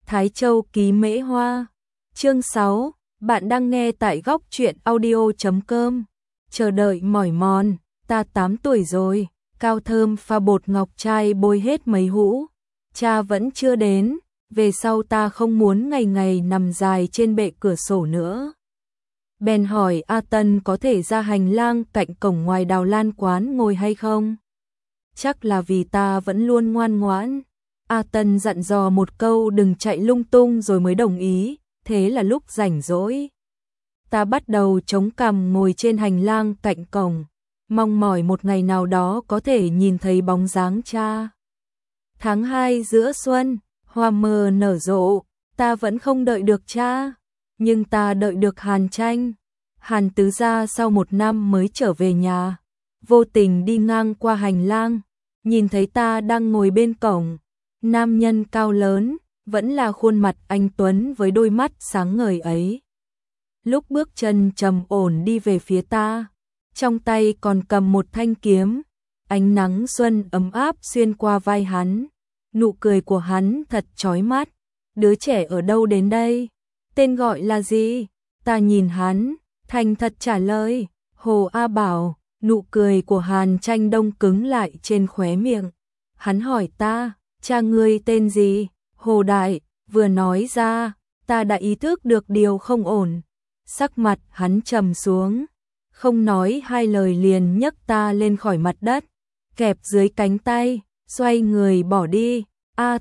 Thái Châu ký Mễ Hoa. Chương 6, bạn đang nghe tại góc truyện audio.com. Chờ đợi mỏi mòn, ta 8 tuổi rồi, cao thơm pha bột ngọc trai bôi hết mấy hũ. Cha vẫn chưa đến, về sau ta không muốn ngày ngày nằm dài trên bệ cửa sổ nữa. Bèn hỏi A Tân có thể ra hành lang cạnh cổng ngoài Đào Lan quán ngồi hay không? Chắc là vì ta vẫn luôn ngoan ngoãn. A Tân dặn dò một câu đừng chạy lung tung rồi mới đồng ý, thế là lúc rảnh rỗi. Ta bắt đầu chống cằm ngồi trên hành lang cạnh cổng, mong mỏi một ngày nào đó có thể nhìn thấy bóng dáng cha. Tháng 2 giữa xuân, hoa mơ nở rộ, ta vẫn không đợi được cha, nhưng ta đợi được Hàn Tranh. Hàn tứ gia sau một năm mới trở về nhà, vô tình đi ngang qua hành lang, nhìn thấy ta đang ngồi bên cổng. Nam nhân cao lớn, vẫn là khuôn mặt anh tuấn với đôi mắt sáng ngời ấy. Lúc bước chân trầm ổn đi về phía ta, trong tay còn cầm một thanh kiếm, ánh nắng xuân ấm áp xuyên qua vai hắn, nụ cười của hắn thật chói mắt. Đứa trẻ ở đâu đến đây? Tên gọi là gì? Ta nhìn hắn, thành thật trả lời, Hồ A Bảo. Nụ cười của Hàn Tranh đông cứng lại trên khóe miệng. Hắn hỏi ta, cha ngươi tên gì? Hồ Đại. Vừa nói ra, ta đã ý thức được điều không ổn. Sắc mặt hắn trầm xuống, không nói hai lời liền nhấc ta lên khỏi mặt đất, kẹp dưới cánh tay, xoay người bỏ đi. A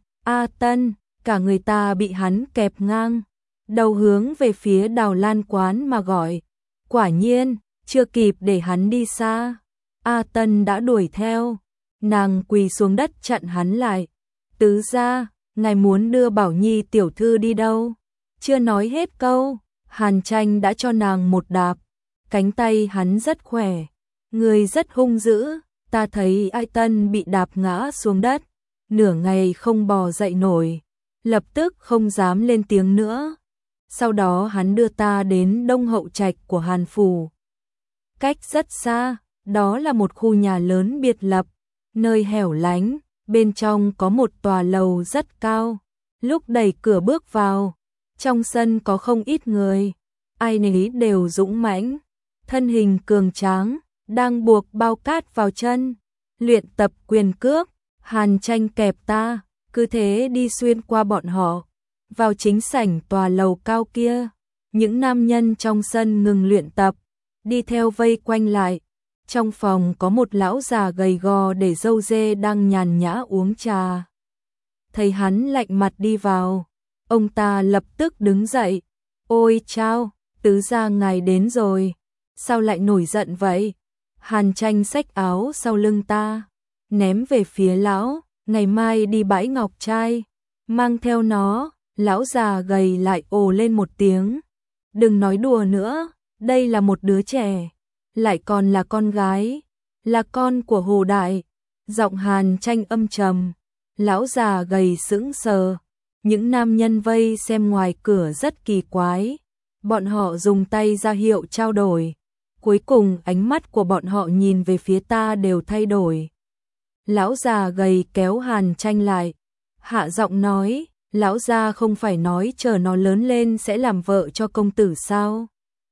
Tân, cả người ta bị hắn kẹp ngang, đầu hướng về phía Đào Lan quán mà gọi. Quả nhiên, chưa kịp để hắn đi xa, A Tân đã đuổi theo. Nàng quỳ xuống đất chặn hắn lại. Tứ gia, ngài muốn đưa Bảo Nhi tiểu thư đi đâu? Chưa nói hết câu, Hàn Tranh đã cho nàng một đạp. Cánh tay hắn rất khỏe, người rất hung dữ. Ta thấy A Tân bị đạp ngã xuống đất, nửa ngày không bò dậy nổi, lập tức không dám lên tiếng nữa. Sau đó hắn đưa ta đến Đông Hậu Trạch của Hàn phủ. Cách rất xa, đó là một khu nhà lớn biệt lập, nơi hẻo lánh, bên trong có một tòa lầu rất cao. Lúc đẩy cửa bước vào, trong sân có không ít người, ai nấy đều dũng mãnh, thân hình cường tráng, đang buộc bao cát vào chân, luyện tập quyền cước. Hàn Tranh kẹp ta, cứ thế đi xuyên qua bọn họ, vào chính sảnh tòa lầu cao kia. Những nam nhân trong sân ngừng luyện tập, đi theo vây quanh lại. Trong phòng có một lão già gầy gò để râu dê đang nhàn nhã uống trà. Thấy hắn lạnh mặt đi vào, ông ta lập tức đứng dậy. Ôi chao, tứ gia ngài đến rồi, sao lại nổi giận vậy? Hàn Tranh xách áo sau lưng ta, ném về phía lão. Ngày mai đi bãi ngọc trai, mang theo nó. Lão già gầy lại ồ lên một tiếng. Đừng nói đùa nữa, đây là một đứa trẻ, lại còn là con gái, là con của Hồ Đại. Giọng Hàn Tranh âm trầm. Lão già gầy sững sờ. Những nam nhân vây xem ngoài cửa rất kỳ quái, bọn họ dùng tay ra hiệu trao đổi. Cuối cùng ánh mắt của bọn họ nhìn về phía ta đều thay đổi. Lão già gầy kéo Hàn Tranh lại, hạ giọng nói, lão gia không phải nói chờ nó lớn lên sẽ làm vợ cho công tử sao?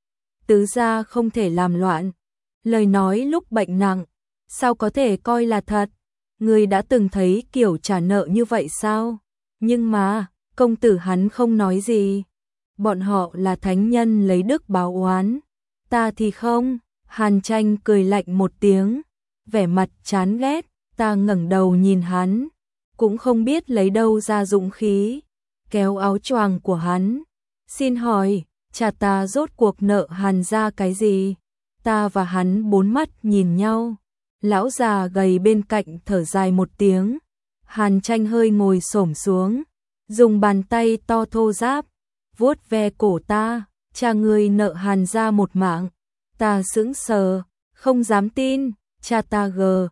Tứ gia không thể làm loạn. Lời nói lúc bệnh nặng, sao có thể coi là thật? Người đã từng thấy kiểu trả nợ như vậy sao? Nhưng mà, công tử hắn không nói gì. Bọn họ là thánh nhân lấy đức báo oán, ta thì không. Hàn Tranh cười lạnh một tiếng, vẻ mặt chán ghét. Ta ngẩng đầu nhìn hắn, cũng không biết lấy đâu ra dũng khí, kéo áo choàng của hắn. Xin hỏi, cha ta rốt cuộc nợ Hàn gia cái gì? Ta và hắn bốn mắt nhìn nhau. Lão già gầy bên cạnh thở dài một tiếng. Hàn Tranh hơi ngồi xổm xuống, dùng bàn tay to thô ráp vuốt ve cổ ta. Cha ngươi nợ Hàn gia một mạng. Ta sững sờ, không dám tin. Cha ta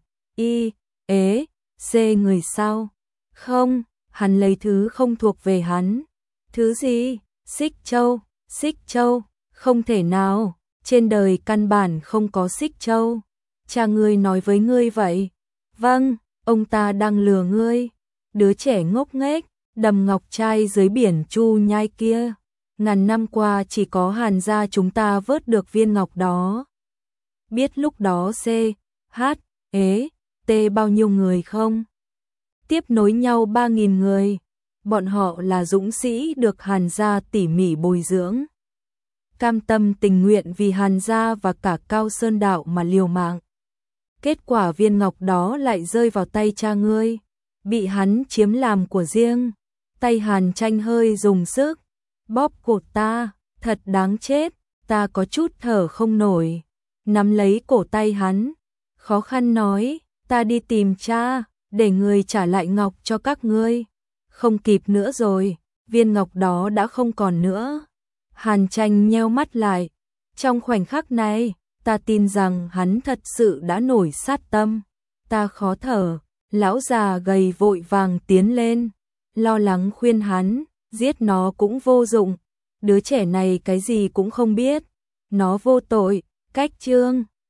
G.I.E.C người sao? Không, hắn lấy thứ không thuộc về hắn. Thứ gì? Xích châu, không thể nào, trên đời căn bản không có xích châu. Cha ngươi nói với ngươi vậy? Vâng, ông ta đang lừa ngươi. Đứa trẻ ngốc nghếch, đầm ngọc trai dưới biển Chu Nhai kia. Ngàn năm qua chỉ có Hàn gia chúng ta vớt được viên ngọc đó. Biết lúc đó C, H, E, T bao nhiêu người không? Tiếp nối nhau 3.000 người. Bọn họ là dũng sĩ được Hàn gia tỉ mỉ bồi dưỡng. Cam tâm tình nguyện vì Hàn gia và cả Cao Sơn đạo mà liều mạng. Kết quả viên ngọc đó lại rơi vào tay cha ngươi, bị hắn chiếm làm của riêng. Tay Hàn Tranh hơi dùng sức, bóp cổ ta, thật đáng chết, ta có chút thở không nổi. Nắm lấy cổ tay hắn, khó khăn nói, ta đi tìm cha, để người trả lại ngọc cho các ngươi. Không kịp nữa rồi, viên ngọc đó đã không còn nữa. Hàn Tranh nheo mắt lại, trong khoảnh khắc này, ta tin rằng hắn thật sự đã nổi sát tâm. Ta khó thở, lão già gầy vội vàng tiến lên, lo lắng khuyên hắn, giết nó cũng vô dụng, đứa trẻ này cái gì cũng không biết, nó vô tội, cách chương.